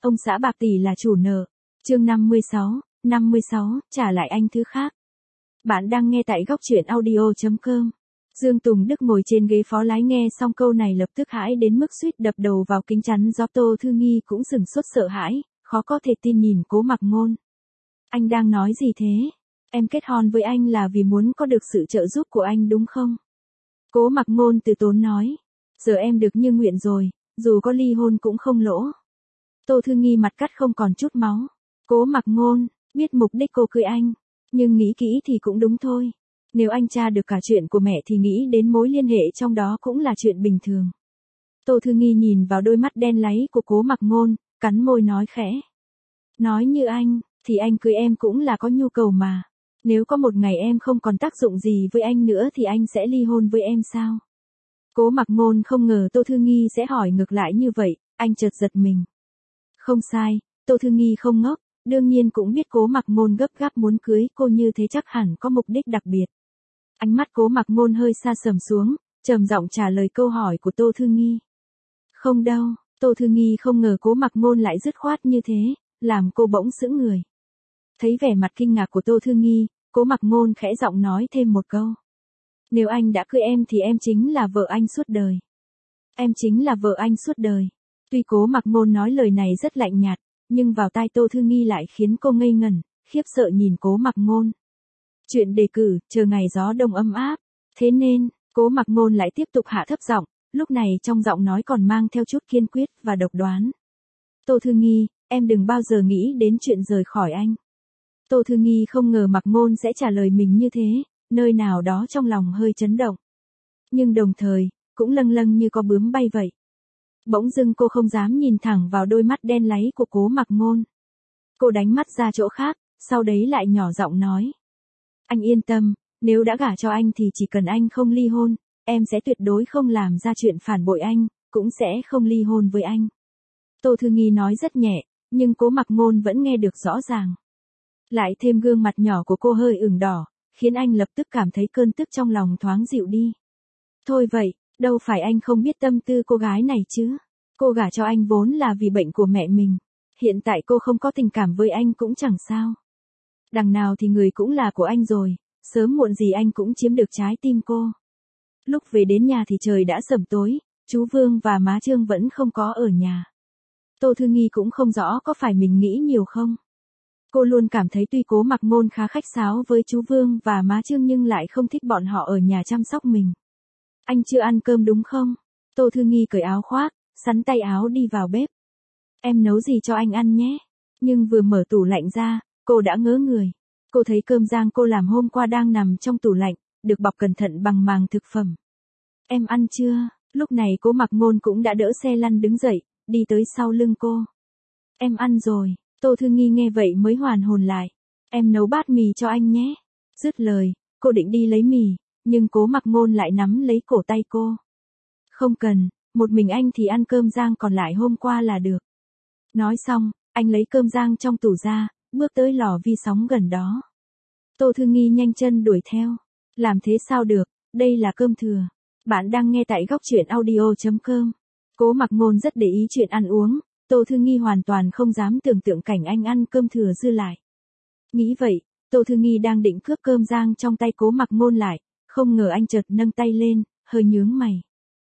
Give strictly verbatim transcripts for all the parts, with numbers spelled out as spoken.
Ông xã bạc tỷ là chủ nợ. Chương năm mươi sáu, năm mươi sáu, trả lại anh thứ khác. Bạn đang nghe tại góc truyện audio chấm com. Dương Tùng Đức ngồi trên ghế phó lái nghe xong câu này lập tức hãi đến mức suýt đập đầu vào kính chắn gió. Tô Thư Nghi cũng sửng sốt sợ hãi, khó có thể tin nhìn Cố Mặc Ngôn. Anh đang nói gì thế? Em kết hôn với anh là vì muốn có được sự trợ giúp của anh đúng không? Cố Mặc Ngôn từ tốn nói. Giờ em được như nguyện rồi, dù có ly hôn cũng không lỗ. Tô Thư Nghi mặt cắt không còn chút máu. Cố Mặc Ngôn, biết mục đích cô cưới anh, nhưng nghĩ kỹ thì cũng đúng thôi. Nếu anh tra được cả chuyện của mẹ thì nghĩ đến mối liên hệ trong đó cũng là chuyện bình thường. Tô Thư Nghi nhìn vào đôi mắt đen láy của Cố Mặc Ngôn, cắn môi nói khẽ. Nói như anh, thì anh cưới em cũng là có nhu cầu mà. Nếu có một ngày em không còn tác dụng gì với anh nữa thì anh sẽ ly hôn với em sao? Cố Mặc Ngôn không ngờ Tô Thư Nghi sẽ hỏi ngược lại như vậy, anh chợt giật mình. Không sai, Tô Thư Nghi không ngốc, đương nhiên cũng biết Cố Mặc Ngôn gấp gáp muốn cưới cô như thế chắc hẳn có mục đích đặc biệt. Ánh mắt Cố Mặc Ngôn hơi xa sầm xuống, trầm giọng trả lời câu hỏi của Tô Thư Nghi. Không đâu, Tô Thư Nghi không ngờ Cố Mặc Ngôn lại dứt khoát như thế, làm cô bỗng sững người. Thấy vẻ mặt kinh ngạc của Tô Thư Nghi, Cố Mặc Ngôn khẽ giọng nói thêm một câu. Nếu anh đã cưới em thì em chính là vợ anh suốt đời. Em chính là vợ anh suốt đời. Tuy Cố Mặc Ngôn nói lời này rất lạnh nhạt, nhưng vào tai Tô Thư Nghi lại khiến cô ngây ngẩn, khiếp sợ nhìn Cố Mặc Ngôn. Chuyện đề cử, chờ ngày gió đông ấm áp. Thế nên, Cố Mặc Ngôn lại tiếp tục hạ thấp giọng, lúc này trong giọng nói còn mang theo chút kiên quyết và độc đoán. Tô Thư Nghi, em đừng bao giờ nghĩ đến chuyện rời khỏi anh. Tô Thư Nghi không ngờ Mặc Ngôn sẽ trả lời mình như thế, nơi nào đó trong lòng hơi chấn động. Nhưng đồng thời, cũng lâng lâng như có bướm bay vậy. Bỗng dưng cô không dám nhìn thẳng vào đôi mắt đen láy của Cố Mặc Ngôn. Cô đánh mắt ra chỗ khác, sau đấy lại nhỏ giọng nói. Anh yên tâm, nếu đã gả cho anh thì chỉ cần anh không ly hôn, em sẽ tuyệt đối không làm ra chuyện phản bội anh, cũng sẽ không ly hôn với anh. Tô Thư Nghi nói rất nhẹ, nhưng Cố Mặc Ngôn vẫn nghe được rõ ràng. Lại thêm gương mặt nhỏ của cô hơi ửng đỏ, khiến anh lập tức cảm thấy cơn tức trong lòng thoáng dịu đi. Thôi vậy, đâu phải anh không biết tâm tư cô gái này chứ. Cô gả cho anh vốn là vì bệnh của mẹ mình. Hiện tại cô không có tình cảm với anh cũng chẳng sao. Đằng nào thì người cũng là của anh rồi, sớm muộn gì anh cũng chiếm được trái tim cô. Lúc về đến nhà thì trời đã sẩm tối, chú Vương và má Trương vẫn không có ở nhà. Tô Thư Nghi cũng không rõ có phải mình nghĩ nhiều không. Cô luôn cảm thấy tuy Cố Mặc Ngôn khá khách sáo với chú Vương và má Trương nhưng lại không thích bọn họ ở nhà chăm sóc mình. Anh chưa ăn cơm đúng không? Tô Thư Nghi cởi áo khoác, sắn tay áo đi vào bếp. Em nấu gì cho anh ăn nhé? Nhưng vừa mở tủ lạnh ra, cô đã ngớ người. Cô thấy cơm rang cô làm hôm qua đang nằm trong tủ lạnh, được bọc cẩn thận bằng màng thực phẩm. Em ăn chưa? Lúc này Cố Mặc Ngôn cũng đã đỡ xe lăn đứng dậy, đi tới sau lưng cô. Em ăn rồi. Tô Thư Nghi nghe vậy mới hoàn hồn lại. Em nấu bát mì cho anh nhé. Dứt lời, cô định đi lấy mì, nhưng Cố Mặc Ngôn lại nắm lấy cổ tay cô. Không cần, một mình anh thì ăn cơm rang còn lại hôm qua là được. Nói xong, anh lấy cơm rang trong tủ ra, bước tới lò vi sóng gần đó. Tô Thư Nghi nhanh chân đuổi theo. Làm thế sao được, đây là cơm thừa. Bạn đang nghe tại góc truyện audio chấm com. Cố Mặc Ngôn rất để ý chuyện ăn uống. Tô Thư Nghi hoàn toàn không dám tưởng tượng cảnh anh ăn cơm thừa dư lại. Nghĩ vậy, Tô Thư Nghi đang định cướp cơm rang trong tay Cố Mặc Ngôn lại, không ngờ anh chợt nâng tay lên, hơi nhướng mày.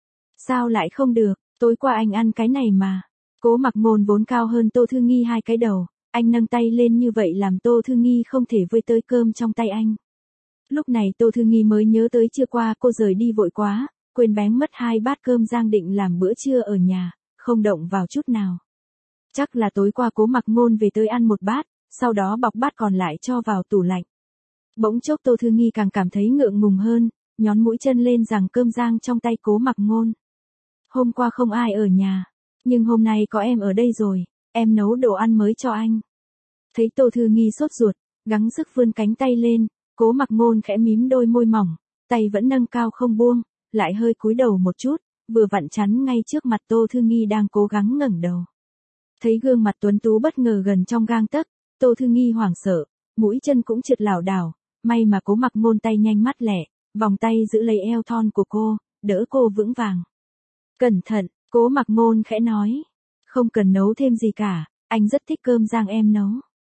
Sao lại không được, tối qua anh ăn cái này mà. Cố Mặc Ngôn vốn cao hơn Tô Thư Nghi hai cái đầu, anh nâng tay lên như vậy làm Tô Thư Nghi không thể với tới cơm trong tay anh. Lúc này Tô Thư Nghi mới nhớ tới trưa qua cô rời đi vội quá, quên bén mất hai bát cơm rang định làm bữa trưa ở nhà, không động vào chút nào. Chắc là tối qua Cố Mặc Ngôn về tới ăn một bát, sau đó bọc bát còn lại cho vào tủ lạnh. Bỗng chốc Tô Thư Nghi càng cảm thấy ngượng ngùng hơn, nhón mũi chân lên rằng cơm rang trong tay Cố Mặc Ngôn. Hôm qua không ai ở nhà, nhưng hôm nay có em ở đây rồi, em nấu đồ ăn mới cho anh. Thấy Tô Thư Nghi sốt ruột, gắng sức vươn cánh tay lên, Cố Mặc Ngôn khẽ mím đôi môi mỏng, tay vẫn nâng cao không buông, lại hơi cúi đầu một chút, vừa vặn chắn ngay trước mặt Tô Thư Nghi đang cố gắng ngẩng đầu. Thấy gương mặt tuấn tú bất ngờ gần trong gang tấc, Tô Thư Nghi hoảng sợ, mũi chân cũng trượt lảo đảo, may mà Cố Mặc Ngôn tay nhanh mắt lẹ, vòng tay giữ lấy eo thon của cô, đỡ cô vững vàng. Cẩn thận, Cố Mặc Ngôn khẽ nói, không cần nấu thêm gì cả, Anh rất thích cơm rang em nấu.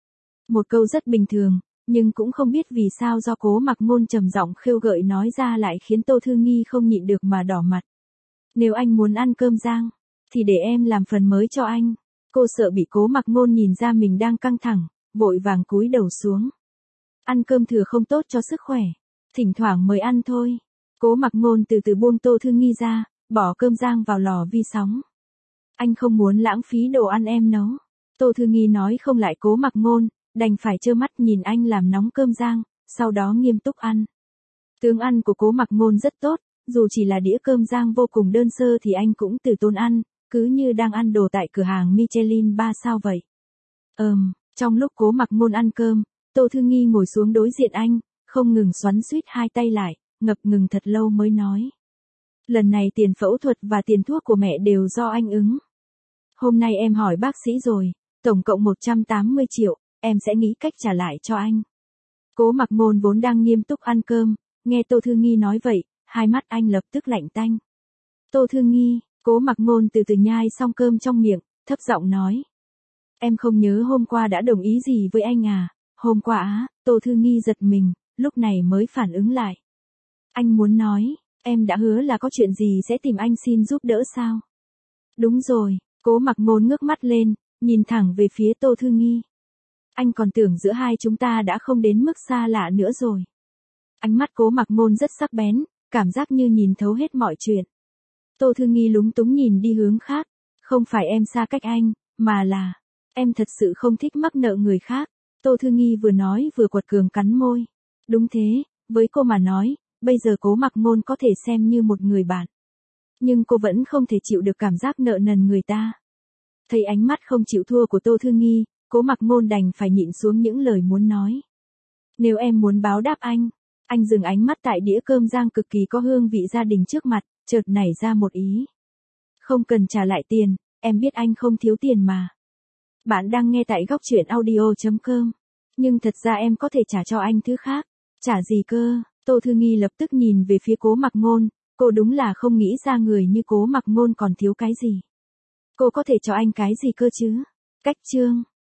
Một câu rất bình thường, nhưng cũng không biết vì sao do Cố Mặc Ngôn trầm giọng khêu gợi nói ra lại khiến Tô Thư Nghi không nhịn được mà đỏ mặt. Nếu anh muốn ăn cơm rang, thì để em làm phần mới cho anh. Cô sợ bị Cố Mặc Ngôn nhìn ra mình đang căng thẳng, vội vàng cúi đầu xuống. Ăn cơm thừa không tốt cho sức khỏe, thỉnh thoảng mới ăn thôi. Cố Mặc Ngôn từ từ buông Tô Thư Nghi ra, bỏ cơm rang vào lò vi sóng. Anh không muốn lãng phí đồ ăn em nấu. Tô Thư Nghi nói không lại Cố Mặc Ngôn, đành phải trơ mắt nhìn anh làm nóng cơm rang, sau đó nghiêm túc ăn. Tướng ăn của Cố Mặc Ngôn rất tốt, dù chỉ là đĩa cơm rang vô cùng đơn sơ thì anh cũng từ tốn ăn, cứ như đang ăn đồ tại cửa hàng Michelin ba sao vậy. Ừm, trong lúc Cố Mặc Ngôn ăn cơm, Tô Thư Nghi ngồi xuống đối diện anh, không ngừng xoắn xuýt hai tay lại, ngập ngừng thật lâu mới nói. Lần này tiền phẫu thuật và tiền thuốc của mẹ đều do anh ứng. Hôm nay em hỏi bác sĩ rồi, tổng cộng một trăm tám mươi triệu, em sẽ nghĩ cách trả lại cho anh. Cố Mặc Ngôn vốn đang nghiêm túc ăn cơm, nghe Tô Thư Nghi nói vậy, hai mắt anh lập tức lạnh tanh. Tô Thư Nghi, Cố Mặc Ngôn từ từ nhai xong cơm trong miệng, thấp giọng nói. Em không nhớ hôm qua đã đồng ý gì với anh à, hôm qua á, Tô Thư Nghi giật mình, lúc này mới phản ứng lại. Anh muốn nói, em đã hứa là có chuyện gì sẽ tìm anh xin giúp đỡ sao? Đúng rồi, Cố Mặc Ngôn ngước mắt lên, nhìn thẳng về phía Tô Thư Nghi. Anh còn tưởng giữa hai chúng ta đã không đến mức xa lạ nữa rồi. Ánh mắt Cố Mặc Ngôn rất sắc bén, cảm giác như nhìn thấu hết mọi chuyện. Tô Thư Nghi lúng túng nhìn đi hướng khác, không phải em xa cách anh, mà là, em thật sự không thích mắc nợ người khác. Tô Thư Nghi vừa nói vừa quật cường cắn môi. Đúng thế, với cô mà nói, bây giờ Cố Mặc Ngôn có thể xem như một người bạn. Nhưng cô vẫn không thể chịu được cảm giác nợ nần người ta. Thấy ánh mắt không chịu thua của Tô Thư Nghi, Cố Mặc Ngôn đành phải nhịn xuống những lời muốn nói. Nếu em muốn báo đáp anh, anh dừng ánh mắt tại đĩa cơm rang cực kỳ có hương vị gia đình trước mặt, chợt nảy ra một ý. Không cần trả lại tiền, em biết anh không thiếu tiền mà. Bạn đang nghe tại góc truyện audio chấm com. Nhưng thật ra em có thể trả cho anh thứ khác. Trả gì cơ? Tô Thư Nghi lập tức nhìn về phía Cố Mặc Ngôn, cô đúng là không nghĩ ra người như Cố Mặc Ngôn còn thiếu cái gì. Cô có thể cho anh cái gì cơ chứ? Cách chương